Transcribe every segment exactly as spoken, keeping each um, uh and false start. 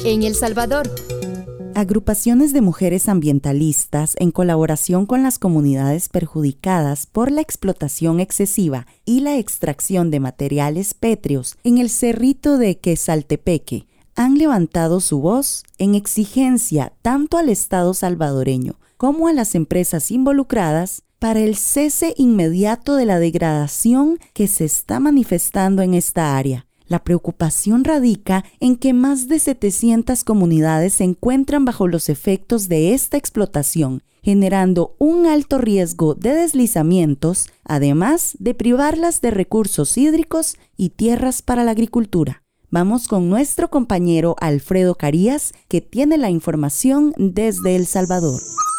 en El Salvador. Agrupaciones de mujeres ambientalistas, en colaboración con las comunidades perjudicadas por la explotación excesiva y la extracción de materiales pétreos en el cerrito de Quesaltepeque, han levantado su voz en exigencia tanto al Estado salvadoreño como a las empresas involucradas para el cese inmediato de la degradación que se está manifestando en esta área. La preocupación radica en que más de setecientas comunidades se encuentran bajo los efectos de esta explotación, generando un alto riesgo de deslizamientos, además de privarlas de recursos hídricos y tierras para la agricultura. Vamos con nuestro compañero Alfredo Carías, que tiene la información desde El Salvador.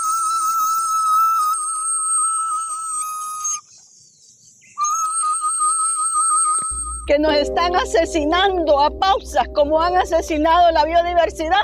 Que nos están asesinando a pausas como han asesinado la biodiversidad.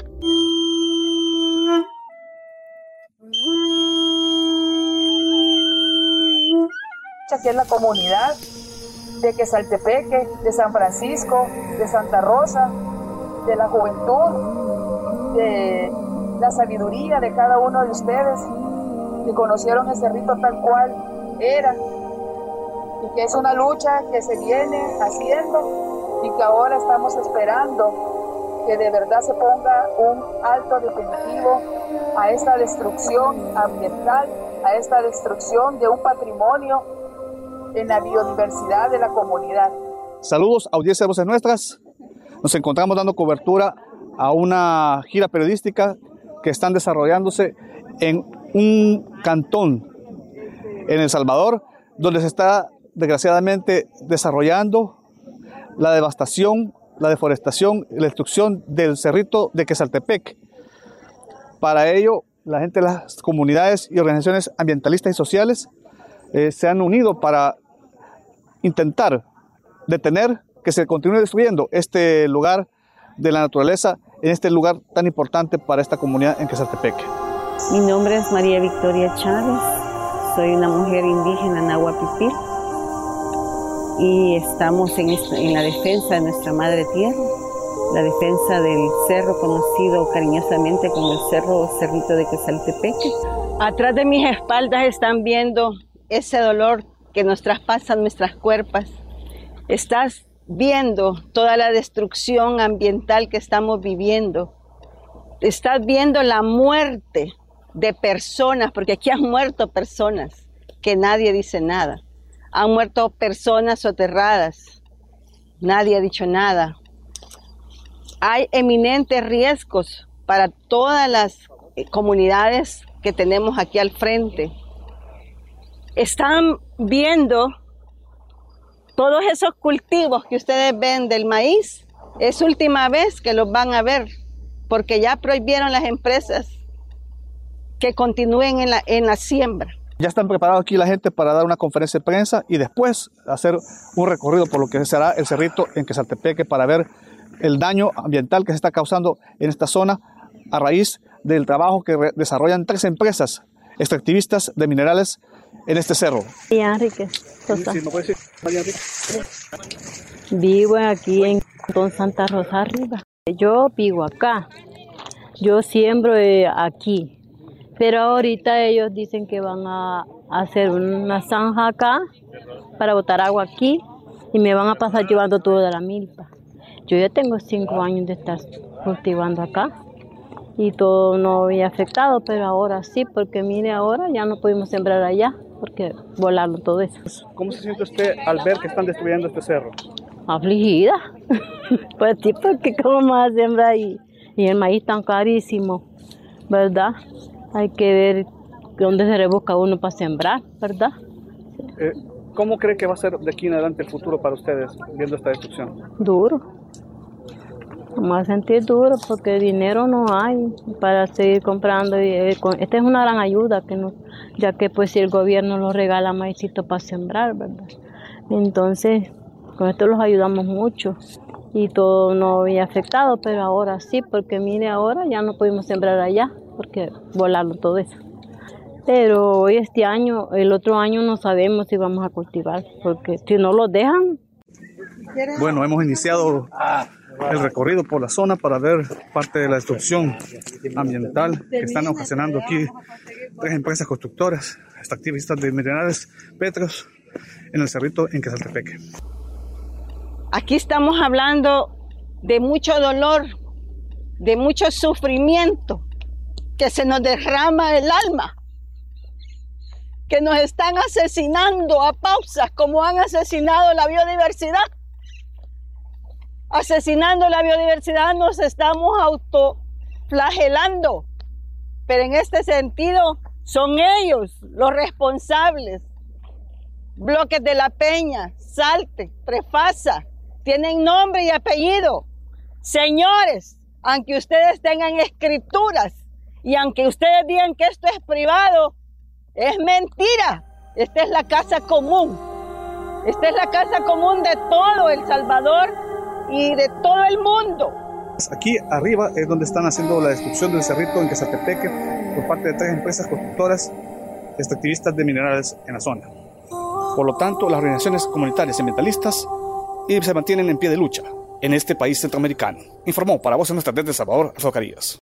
Aquí es la comunidad de Quesaltepeque, de San Francisco, de Santa Rosa, de la juventud, de la sabiduría de cada uno de ustedes que conocieron ese cerrito tal cual era, y que es una lucha que se viene haciendo y que ahora estamos esperando que de verdad se ponga un alto definitivo a esta destrucción ambiental, a esta destrucción de un patrimonio en la biodiversidad de la comunidad. Saludos, audiencia de Voces Nuestras. Nos encontramos dando cobertura a una gira periodística que están desarrollándose en un cantón en El Salvador, donde se está desgraciadamente desarrollando la devastación, la deforestación y la destrucción del cerrito de Quesaltepeque. Para ello, la gente de las comunidades y organizaciones ambientalistas y sociales eh, se han unido para intentar detener que se continúe destruyendo este lugar de la naturaleza, en este lugar tan importante para esta comunidad en Quesaltepeque. Mi nombre es María Victoria Chávez, soy una mujer indígena Nahuapipil y estamos en, en la defensa de nuestra madre tierra, la defensa del cerro conocido cariñosamente como el cerro Cerrito de Quesaltepeque. Atrás de mis espaldas están viendo ese dolor que nos traspasa nuestras cuerpos. Estás viendo toda la destrucción ambiental que estamos viviendo. Estás viendo la muerte de personas, porque aquí han muerto personas que nadie dice nada. Han muerto personas soterradas, nadie ha dicho nada. Hay eminentes riesgos para todas las comunidades que tenemos aquí al frente. Están viendo todos esos cultivos que ustedes ven del maíz, es última vez que los van a ver, porque ya prohibieron las empresas que continúen en la, en la siembra. Ya están preparados aquí la gente para dar una conferencia de prensa y después hacer un recorrido por lo que será el cerrito en Quesaltepeque para ver el daño ambiental que se está causando en esta zona a raíz del trabajo que desarrollan tres empresas extractivistas de minerales en este cerro. María Enrique Sosa. Sí, ¿no puede decir María Enrique? Vivo aquí en Don Santa Rosa arriba. Yo vivo acá, yo siembro aquí. Pero ahorita ellos dicen que van a hacer una zanja acá para botar agua aquí y me van a pasar llevando todo de la milpa. Yo ya tengo cinco años de estar cultivando acá y todo no había afectado, pero ahora sí, porque mire, ahora ya no pudimos sembrar allá porque volaron todo eso. ¿Cómo se siente usted al ver que están destruyendo este cerro? Afligida. Pues sí, porque cómo más sembrar ahí y el maíz tan carísimo, ¿verdad? Hay que ver dónde se rebusca uno para sembrar, ¿verdad? Eh, ¿Cómo cree que va a ser de aquí en adelante el futuro para ustedes viendo esta destrucción? Duro. Me va a sentir duro porque dinero no hay para seguir comprando. Y, eh, con, esta es una gran ayuda, que no, ya que pues si el gobierno nos regala maicito para sembrar, ¿verdad? Entonces, con esto los ayudamos mucho. Y todo no había afectado, pero ahora sí, porque mire, ahora ya no pudimos sembrar allá, porque volaron todo eso. Pero hoy este año, el otro año no sabemos si vamos a cultivar, porque si no lo dejan. Bueno, hemos iniciado el recorrido por la zona para ver parte de la destrucción ambiental que están ocasionando aquí tres empresas constructoras, extractivistas de minerales pétreos en el cerrito en Quezaltepeque. Aquí estamos hablando de mucho dolor, de mucho sufrimiento, que se nos derrama el alma, que nos están asesinando a pausas como han asesinado la biodiversidad. Asesinando la biodiversidad nos estamos autoflagelando, pero en este sentido son ellos los responsables. Bloques de la Peña, Salte, Prefasa, tienen nombre y apellido. Señores, aunque ustedes tengan escrituras y aunque ustedes digan que esto es privado, es mentira. Esta es la casa común. Esta es la casa común de todo El Salvador y de todo el mundo. Aquí arriba es donde están haciendo la destrucción del cerrito en Quezaltepeque por parte de tres empresas constructoras extractivistas de minerales en la zona. Por lo tanto, las organizaciones comunitarias y ambientalistas se mantienen en pie de lucha en este país centroamericano. Informó para Voces Nuestras desde El Salvador, Alfredo Carías.